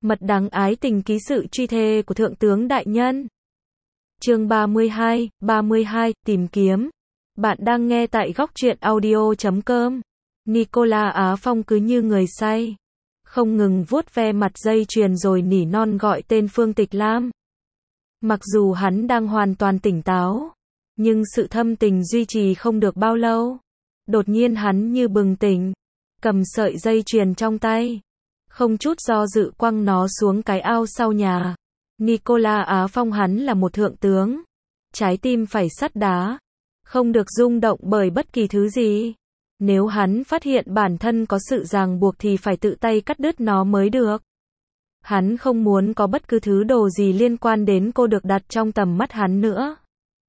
Mật đắng ái tình ký sự truy thê của Thượng tướng Đại Nhân. Chương 32, tìm kiếm. Bạn đang nghe tại góc truyện audio.com. Nicola Á Phong cứ như người say, không ngừng vuốt ve mặt dây chuyền rồi nỉ non gọi tên Phương Tịch Lam. Mặc dù hắn đang hoàn toàn tỉnh táo, nhưng sự thâm tình duy trì không được bao lâu. Đột nhiên hắn như bừng tỉnh, cầm sợi dây chuyền trong tay, không chút do dự quăng nó xuống cái ao sau nhà. Nicola Á Phong hắn là một thượng tướng, trái tim phải sắt đá, không được rung động bởi bất kỳ thứ gì. Nếu hắn phát hiện bản thân có sự ràng buộc thì phải tự tay cắt đứt nó mới được. Hắn không muốn có bất cứ thứ đồ gì liên quan đến cô được đặt trong tầm mắt hắn nữa.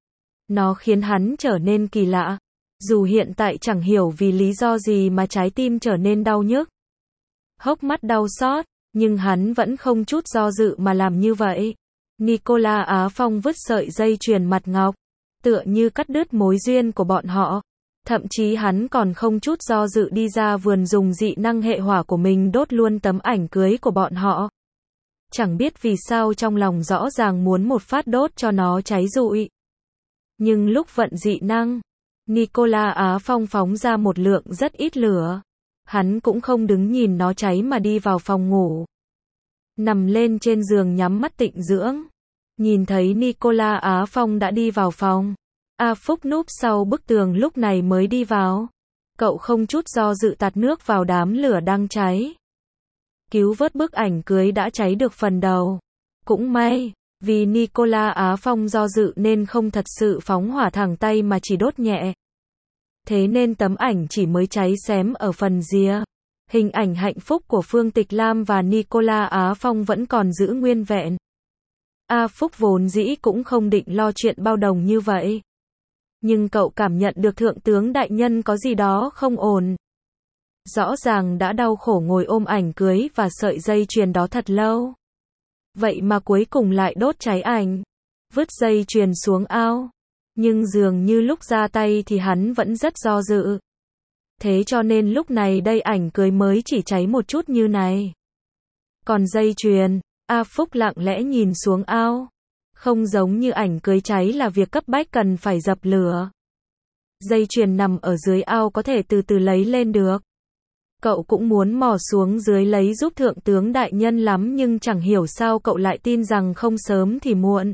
Nó khiến hắn trở nên kỳ lạ. Dù hiện tại chẳng hiểu vì lý do gì mà trái tim trở nên đau nhức, hốc mắt đau xót, nhưng hắn vẫn không chút do dự mà làm như vậy. Nicola Á Phong vứt sợi dây chuyền mặt ngọc, tựa như cắt đứt mối duyên của bọn họ. Thậm chí hắn còn không chút do dự đi ra vườn dùng dị năng hệ hỏa của mình đốt luôn tấm ảnh cưới của bọn họ. Chẳng biết vì sao trong lòng rõ ràng muốn một phát đốt cho nó cháy rụi. Nhưng lúc vận dị năng, Nicola Á Phong phóng ra một lượng rất ít lửa. Hắn cũng không đứng nhìn nó cháy mà đi vào phòng ngủ. Nằm lên trên giường nhắm mắt tịnh dưỡng. Nhìn thấy Nicola Á Phong đã đi vào phòng. A Phúc núp sau bức tường lúc này mới đi vào. Cậu không chút do dự tạt nước vào đám lửa đang cháy, cứu vớt bức ảnh cưới đã cháy được phần đầu. Cũng may, vì Nicola Á Phong do dự nên không thật sự phóng hỏa thẳng tay mà chỉ đốt nhẹ. Thế nên tấm ảnh chỉ mới cháy xém ở phần rìa. Hình ảnh hạnh phúc của Phương Tịch Lam và Nicola Á Phong vẫn còn giữ nguyên vẹn. A Phúc vốn dĩ cũng không định lo chuyện bao đồng như vậy. Nhưng cậu cảm nhận được Thượng tướng Đại Nhân có gì đó không ổn. Rõ ràng đã đau khổ ngồi ôm ảnh cưới và sợi dây chuyền đó thật lâu. Vậy mà cuối cùng lại đốt cháy ảnh, vứt dây chuyền xuống ao. Nhưng dường như lúc ra tay thì hắn vẫn rất do dự. Thế cho nên lúc này đây ảnh cưới mới chỉ cháy một chút như này. Còn dây chuyền, A Phúc lặng lẽ nhìn xuống ao. Không giống như ảnh cưới cháy là việc cấp bách cần phải dập lửa. Dây chuyền nằm ở dưới ao có thể từ từ lấy lên được. Cậu cũng muốn mò xuống dưới lấy giúp Thượng tướng Đại Nhân lắm nhưng chẳng hiểu sao cậu lại tin rằng không sớm thì muộn,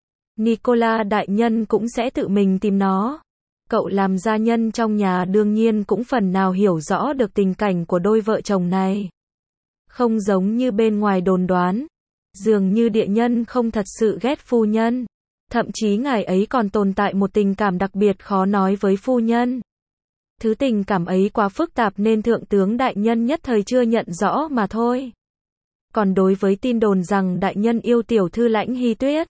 Nicola Đại Nhân cũng sẽ tự mình tìm nó. Cậu làm gia nhân trong nhà đương nhiên cũng phần nào hiểu rõ được tình cảnh của đôi vợ chồng này. Không giống như bên ngoài đồn đoán, dường như địa nhân không thật sự ghét phu nhân. Thậm chí ngài ấy còn tồn tại một tình cảm đặc biệt khó nói với phu nhân. Thứ tình cảm ấy quá phức tạp nên Thượng tướng Đại Nhân nhất thời chưa nhận rõ mà thôi. Còn đối với tin đồn rằng Đại Nhân yêu tiểu thư Lãnh Hy Tuyết,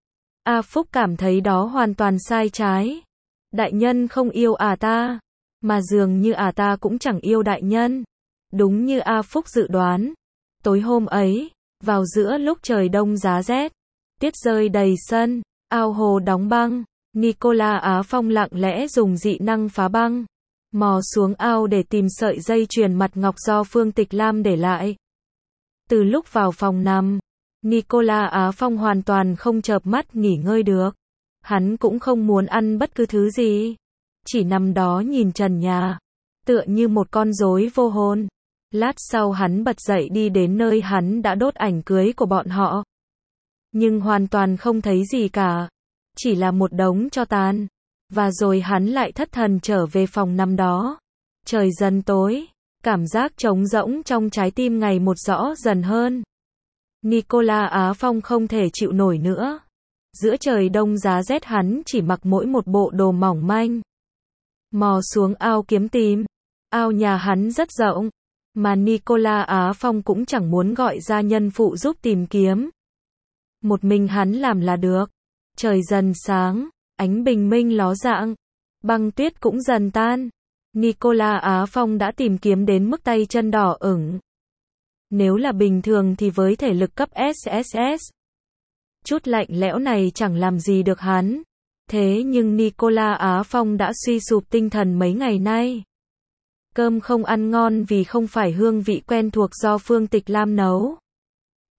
A Phúc cảm thấy đó hoàn toàn sai trái. Đại Nhân không yêu ta, mà dường như ta cũng chẳng yêu Đại Nhân. Đúng như A Phúc dự đoán, tối hôm ấy, vào giữa lúc trời đông giá rét, tuyết rơi đầy sân, ao hồ đóng băng, Nicola Á Phong lặng lẽ dùng dị năng phá băng, mò xuống ao để tìm sợi dây chuyền mặt ngọc do Phương Tịch Lam để lại. Từ lúc vào phòng nằm, Nicola Á Phong hoàn toàn không chợp mắt nghỉ ngơi được. Hắn cũng không muốn ăn bất cứ thứ gì, chỉ nằm đó nhìn trần nhà, tựa như một con rối vô hồn. Lát sau hắn bật dậy đi đến nơi hắn đã đốt ảnh cưới của bọn họ. Nhưng hoàn toàn không thấy gì cả, chỉ là một đống tro tàn. Và rồi hắn lại thất thần trở về phòng nằm đó. Trời dần tối, cảm giác trống rỗng trong trái tim ngày một rõ dần hơn. Nicola Á Phong không thể chịu nổi nữa. Giữa trời đông giá rét hắn chỉ mặc mỗi một bộ đồ mỏng manh, mò xuống ao kiếm tìm. Ao nhà hắn rất rộng, mà Nicola Á Phong cũng chẳng muốn gọi gia nhân phụ giúp tìm kiếm. Một mình hắn làm là được. Trời dần sáng, ánh bình minh ló dạng, băng tuyết cũng dần tan. Nicola Á Phong đã tìm kiếm đến mức tay chân đỏ ửng. Nếu là bình thường thì với thể lực cấp SSS, chút lạnh lẽo này chẳng làm gì được hắn. Thế nhưng Nicola Á Phong đã suy sụp tinh thần mấy ngày nay. Cơm không ăn ngon vì không phải hương vị quen thuộc do Phương Tịch Lam nấu.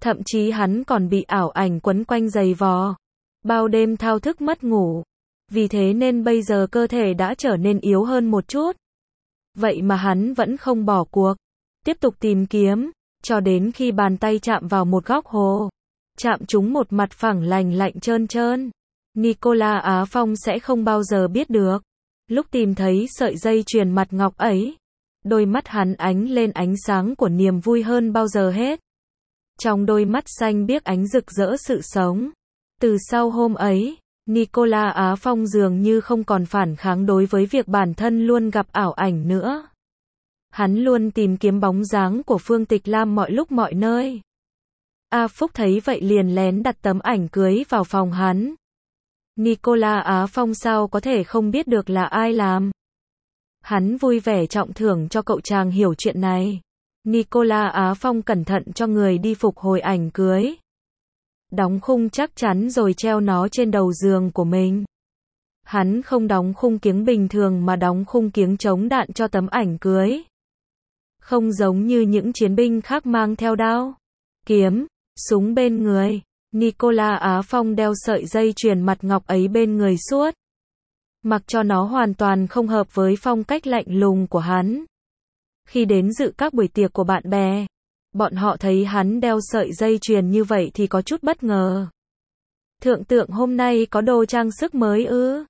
Thậm chí hắn còn bị ảo ảnh quấn quanh giày vò. Bao đêm thao thức mất ngủ. Vì thế nên bây giờ cơ thể đã trở nên yếu hơn một chút. Vậy mà hắn vẫn không bỏ cuộc. Tiếp tục tìm kiếm, cho đến khi bàn tay chạm vào một góc hồ. Chạm trúng một mặt phẳng lành lạnh trơn trơn. Nicolas Á Phong sẽ không bao giờ biết được. Lúc tìm thấy sợi dây chuyền mặt ngọc ấy, đôi mắt hắn ánh lên ánh sáng của niềm vui hơn bao giờ hết. Trong đôi mắt xanh biếc ánh rực rỡ sự sống. Từ sau hôm ấy, Nicolas Á Phong dường như không còn phản kháng đối với việc bản thân luôn gặp ảo ảnh nữa. Hắn luôn tìm kiếm bóng dáng của Phương Tịch Lam mọi lúc mọi nơi. A Phúc thấy vậy liền lén đặt tấm ảnh cưới vào phòng hắn. Nicolas Á Phong sao có thể không biết được là ai làm. Hắn vui vẻ trọng thưởng cho cậu chàng hiểu chuyện này. Nicolas Á Phong cẩn thận cho người đi phục hồi ảnh cưới. Đóng khung chắc chắn rồi treo nó trên đầu giường của mình. Hắn không đóng khung kiếng bình thường mà đóng khung kiếng chống đạn cho tấm ảnh cưới. Không giống như những chiến binh khác mang theo đao, kiếm, súng bên người. Nicolas Á Phong đeo sợi dây chuyền mặt ngọc ấy bên người suốt. Mặc cho nó hoàn toàn không hợp với phong cách lạnh lùng của hắn. Khi đến dự các buổi tiệc của bạn bè, bọn họ thấy hắn đeo sợi dây chuyền như vậy thì có chút bất ngờ. Thượng tượng hôm nay có đồ trang sức mới ư?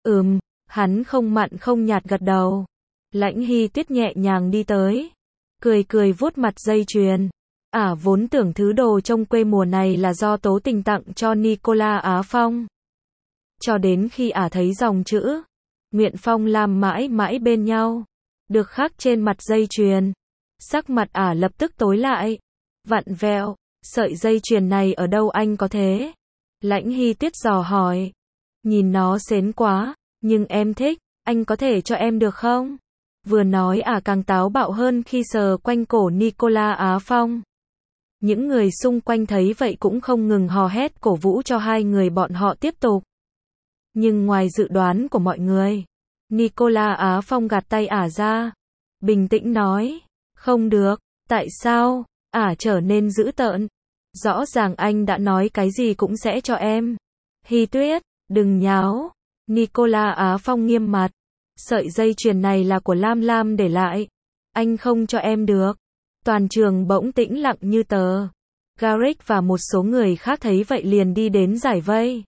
Hắn không mặn không nhạt gật đầu. Lãnh Hy Tuyết nhẹ nhàng đi tới, cười cười vuốt mặt dây chuyền. Vốn tưởng thứ đồ trong quê mùa này là do Tố Tình tặng cho Nicolas Á Phong. Cho đến khi thấy dòng chữ Nguyện Phong làm mãi mãi bên nhau được khắc trên mặt dây chuyền, sắc mặt lập tức tối lại, vặn vẹo. Sợi dây chuyền này ở đâu anh có thế? Lãnh Hy Tuyết dò hỏi. Nhìn nó xến quá, nhưng em thích, anh có thể cho em được không? Vừa nói càng táo bạo hơn khi sờ quanh cổ Nicolas Á Phong. Những người xung quanh thấy vậy cũng không ngừng hò hét cổ vũ cho hai người bọn họ tiếp tục. Nhưng ngoài dự đoán của mọi người, Nicolas Á Phong gạt tay ra, bình tĩnh nói, không được. Tại sao? Trở nên dữ tợn. Rõ ràng anh đã nói cái gì cũng sẽ cho em. Hy Tuyết, đừng nháo. Nicolas Á Phong nghiêm mặt. Sợi dây chuyền này là của Lam Lam để lại. Anh không cho em được. Toàn trường bỗng tĩnh lặng như tờ. Garrick và một số người khác thấy vậy liền đi đến giải vây.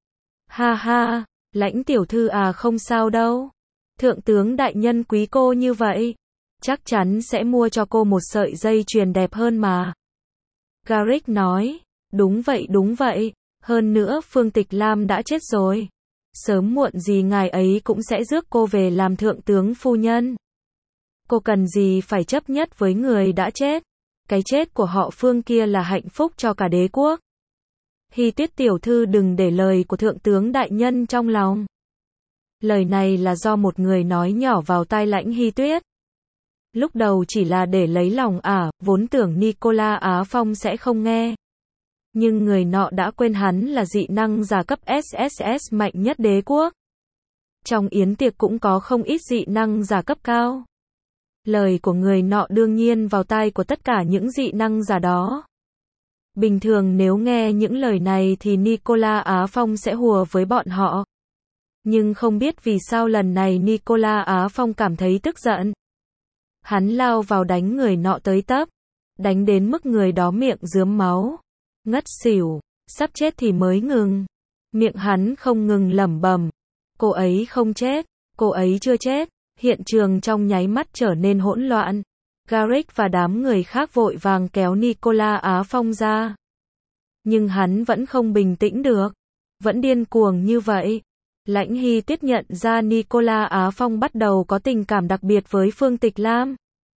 Ha ha, Lãnh tiểu thư không sao đâu. Thượng tướng đại nhân quý cô như vậy, chắc chắn sẽ mua cho cô một sợi dây chuyền đẹp hơn mà. Garrick nói, đúng vậy. Hơn nữa Phương Tịch Lam đã chết rồi. Sớm muộn gì ngài ấy cũng sẽ rước cô về làm thượng tướng phu nhân. Cô cần gì phải chấp nhất với người đã chết. Cái chết của họ Phương kia là hạnh phúc cho cả đế quốc. Hy Tuyết tiểu thư đừng để lời của thượng tướng đại nhân trong lòng. Lời này là do một người nói nhỏ vào tai Lãnh Hy Tuyết. Lúc đầu chỉ là để lấy lòng vốn tưởng Nicolas Á Phong sẽ không nghe. Nhưng người nọ đã quên hắn là dị năng giả cấp SSS mạnh nhất đế quốc. Trong yến tiệc cũng có không ít dị năng giả cấp cao. Lời của người nọ đương nhiên vào tai của tất cả những dị năng giả đó. Bình thường nếu nghe những lời này thì Nicolas Á Phong sẽ hùa với bọn họ. Nhưng không biết vì sao lần này Nicolas Á Phong cảm thấy tức giận. Hắn lao vào đánh người nọ tới tấp. Đánh đến mức người đó miệng rướm máu. Ngất xỉu, sắp chết thì mới ngừng. Miệng hắn không ngừng lẩm bẩm. Cô ấy không chết, cô ấy chưa chết. Hiện trường trong nháy mắt trở nên hỗn loạn. Garrick và đám người khác vội vàng kéo Nicolas Á Phong ra. Nhưng hắn vẫn không bình tĩnh được. Vẫn điên cuồng như vậy. Lãnh Hy Tuyết nhận ra Nicolas Á Phong bắt đầu có tình cảm đặc biệt với Phương Tịch Lam.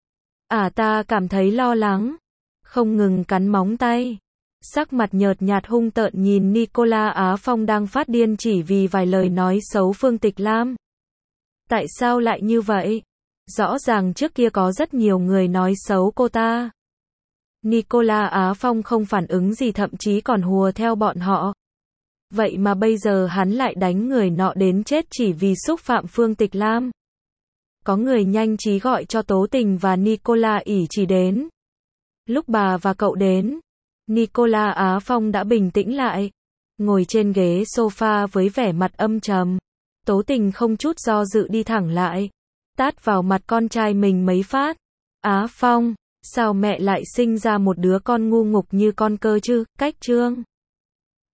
Ta cảm thấy lo lắng. Không ngừng cắn móng tay. Sắc mặt nhợt nhạt hung tợn nhìn Nicolas Á Phong đang phát điên chỉ vì vài lời nói xấu Phương Tịch Lam. Tại sao lại như vậy? Rõ ràng trước kia có rất nhiều người nói xấu cô ta. Nicolas Á Phong không phản ứng gì thậm chí còn hùa theo bọn họ. Vậy mà bây giờ hắn lại đánh người nọ đến chết chỉ vì xúc phạm Phương Tịch Lam. Có người nhanh trí gọi cho Tố Tình và Nicolas ỷ chỉ đến. Lúc bà và cậu đến, Nicola Á Phong đã bình tĩnh lại, ngồi trên ghế sofa với vẻ mặt âm trầm. Tố Tình không chút do dự đi thẳng lại, tát vào mặt con trai mình mấy phát. Á Phong, sao mẹ lại sinh ra một đứa con ngu ngục như con cơ chứ? Cách Trương